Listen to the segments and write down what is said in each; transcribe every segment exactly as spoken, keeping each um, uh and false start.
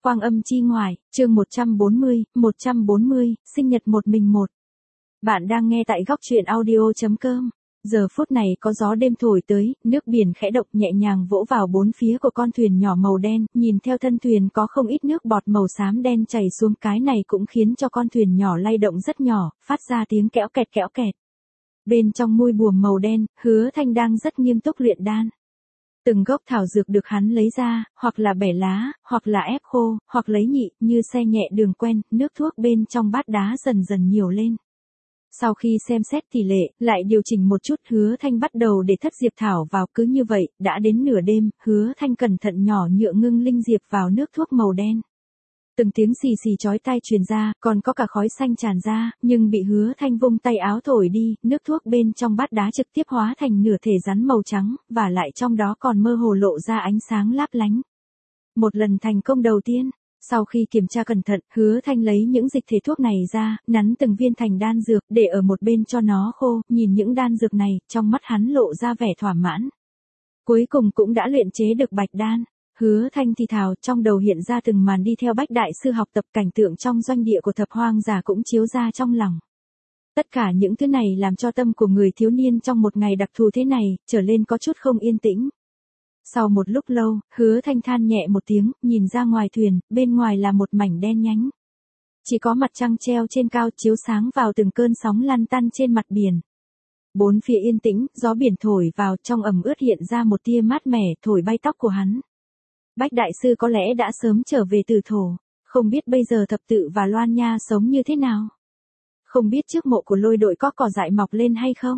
Quang âm chi ngoại, chương một trăm bốn mươi, một trăm bốn mươi, sinh nhật một mình một. Bạn đang nghe tại góc truyện audio chấm com. Giờ phút này có gió đêm thổi tới, nước biển khẽ động nhẹ nhàng vỗ vào bốn phía của con thuyền nhỏ màu đen, nhìn theo thân thuyền có không ít nước bọt màu xám đen chảy xuống, cái này cũng khiến cho con thuyền nhỏ lay động rất nhỏ, phát ra tiếng kẽo kẹt kẽo kẹt. Bên trong mui buồm màu đen, Hứa Thanh đang rất nghiêm túc luyện đan. Từng gốc thảo dược được hắn lấy ra, hoặc là bẻ lá, hoặc là ép khô, hoặc lấy nhị, như xe nhẹ đường quen, nước thuốc bên trong bát đá dần dần nhiều lên. Sau khi xem xét tỷ lệ, lại điều chỉnh một chút, Hứa Thanh bắt đầu để thất diệp thảo vào, cứ như vậy, đã đến nửa đêm, Hứa Thanh cẩn thận nhỏ nhựa ngưng linh diệp vào nước thuốc màu đen. Từng tiếng xì xì chói tai truyền ra, còn có cả khói xanh tràn ra, nhưng bị Hứa Thanh vung tay áo thổi đi, nước thuốc bên trong bát đá trực tiếp hóa thành nửa thể rắn màu trắng, và lại trong đó còn mơ hồ lộ ra ánh sáng láp lánh. Một lần thành công đầu tiên, sau khi kiểm tra cẩn thận, Hứa Thanh lấy những dịch thể thuốc này ra, nắn từng viên thành đan dược, để ở một bên cho nó khô, nhìn những đan dược này, trong mắt hắn lộ ra vẻ thỏa mãn. Cuối cùng cũng đã luyện chế được bạch đan. Hứa Thanh thì thào, trong đầu hiện ra từng màn đi theo Bách đại sư học tập, cảnh tượng trong doanh địa của Thập Hoang Giả cũng chiếu ra trong lòng. Tất cả những thứ này làm cho tâm của người thiếu niên trong một ngày đặc thù thế này, trở lên có chút không yên tĩnh. Sau một lúc lâu, Hứa Thanh than nhẹ một tiếng, nhìn ra ngoài thuyền, bên ngoài là một mảnh đen nhánh. Chỉ có mặt trăng treo trên cao chiếu sáng vào từng cơn sóng lăn tăn trên mặt biển. Bốn phía yên tĩnh, gió biển thổi vào, trong ẩm ướt hiện ra một tia mát mẻ, thổi bay tóc của hắn. Bách đại sư có lẽ đã sớm trở về từ thổ, không biết bây giờ thập tự và Loan Nha sống như thế nào. Không biết trước mộ của Lôi Đội có cỏ dại mọc lên hay không.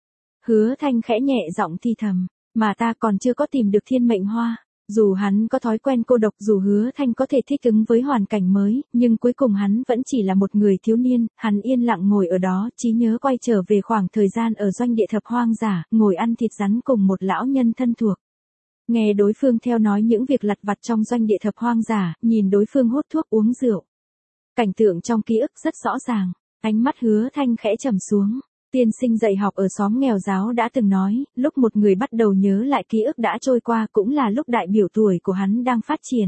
Hứa Thanh khẽ nhẹ giọng thi thầm, mà ta còn chưa có tìm được thiên mệnh hoa. Dù hắn có thói quen cô độc, dù Hứa Thanh có thể thích ứng với hoàn cảnh mới, nhưng cuối cùng hắn vẫn chỉ là một người thiếu niên, hắn yên lặng ngồi ở đó, trí nhớ quay trở về khoảng thời gian ở doanh địa Thập Hoang Giả, ngồi ăn thịt rắn cùng một lão nhân thân thuộc. Nghe đối phương theo nói những việc lặt vặt trong doanh địa Thập Hoang Giả, nhìn đối phương hút thuốc uống rượu. Cảnh tượng trong ký ức rất rõ ràng, ánh mắt Hứa Thanh khẽ trầm xuống. Tiên sinh dạy học ở xóm nghèo giáo đã từng nói, lúc một người bắt đầu nhớ lại ký ức đã trôi qua cũng là lúc đại biểu tuổi của hắn đang phát triển.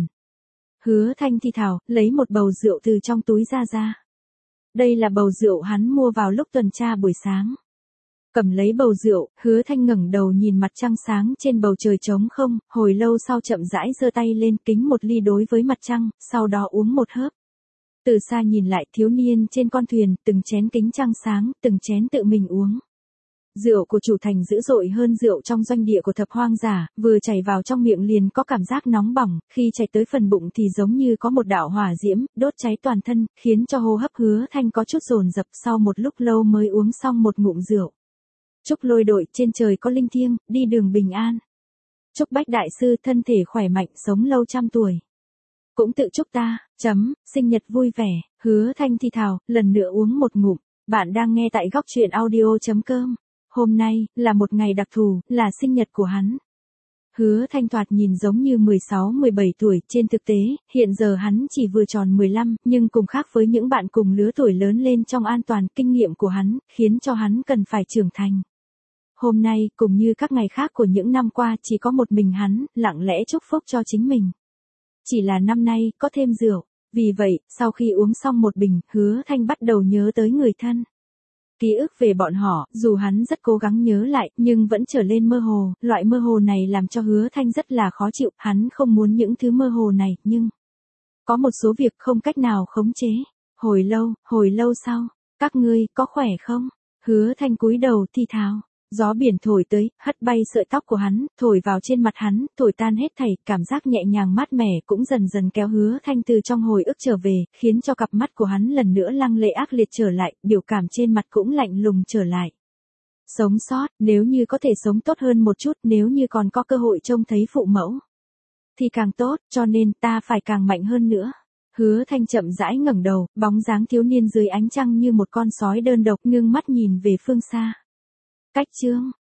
Hứa Thanh thi thào, lấy một bầu rượu từ trong túi ra ra. Đây là bầu rượu hắn mua vào lúc tuần tra buổi sáng. Cầm lấy bầu rượu, Hứa Thanh ngẩng đầu nhìn mặt trăng sáng trên bầu trời trống không, hồi lâu sau chậm rãi giơ tay lên kính một ly đối với mặt trăng, sau đó uống một hớp. Từ xa nhìn lại, thiếu niên trên con thuyền, từng chén kính trăng sáng, từng chén tự mình uống. Rượu của chủ thành dữ dội hơn rượu trong doanh địa của Thập Hoang Giả, vừa chảy vào trong miệng liền có cảm giác nóng bỏng, khi chảy tới phần bụng thì giống như có một đạo hỏa diễm, đốt cháy toàn thân, khiến cho hô hấp Hứa Thanh có chút dồn dập, sau một lúc lâu mới uống xong một ngụm rượu. Chúc Lôi Đội trên trời có linh thiêng, đi đường bình an. Chúc Bách đại sư thân thể khỏe mạnh, sống lâu trăm tuổi. Cũng tự chúc ta, chấm, sinh nhật vui vẻ. Hứa Thanh thi thào, lần nữa uống một ngụm. Bạn đang nghe tại góc truyện audio chấm com. Hôm nay, là một ngày đặc thù, là sinh nhật của hắn. Hứa Thanh thoạt nhìn giống như mười sáu mười bảy tuổi, trên thực tế, hiện giờ hắn chỉ vừa tròn mười lăm, nhưng cùng khác với những bạn cùng lứa tuổi lớn lên trong an toàn, kinh nghiệm của hắn, khiến cho hắn cần phải trưởng thành. Hôm nay, cùng như các ngày khác của những năm qua, chỉ có một mình hắn, lặng lẽ chúc phúc cho chính mình. Chỉ là năm nay, có thêm rượu. Vì vậy, sau khi uống xong một bình, Hứa Thanh bắt đầu nhớ tới người thân. Ký ức về bọn họ, dù hắn rất cố gắng nhớ lại, nhưng vẫn trở lên mơ hồ, loại mơ hồ này làm cho Hứa Thanh rất là khó chịu, hắn không muốn những thứ mơ hồ này, nhưng có một số việc không cách nào khống chế. Hồi lâu, hồi lâu sau, các ngươi, có khỏe không? Hứa Thanh cúi đầu thi thào. Gió biển thổi tới, hất bay sợi tóc của hắn, thổi vào trên mặt hắn, thổi tan hết thảy, cảm giác nhẹ nhàng mát mẻ cũng dần dần kéo Hứa Thanh từ trong hồi ức trở về, khiến cho cặp mắt của hắn lần nữa lăng lệ ác liệt trở lại, biểu cảm trên mặt cũng lạnh lùng trở lại. Sống sót, nếu như có thể sống tốt hơn một chút, nếu như còn có cơ hội trông thấy phụ mẫu, thì càng tốt, cho nên ta phải càng mạnh hơn nữa. Hứa Thanh chậm rãi ngẩng đầu, bóng dáng thiếu niên dưới ánh trăng như một con sói đơn độc, ngưng mắt nhìn về phương xa. Cách chương,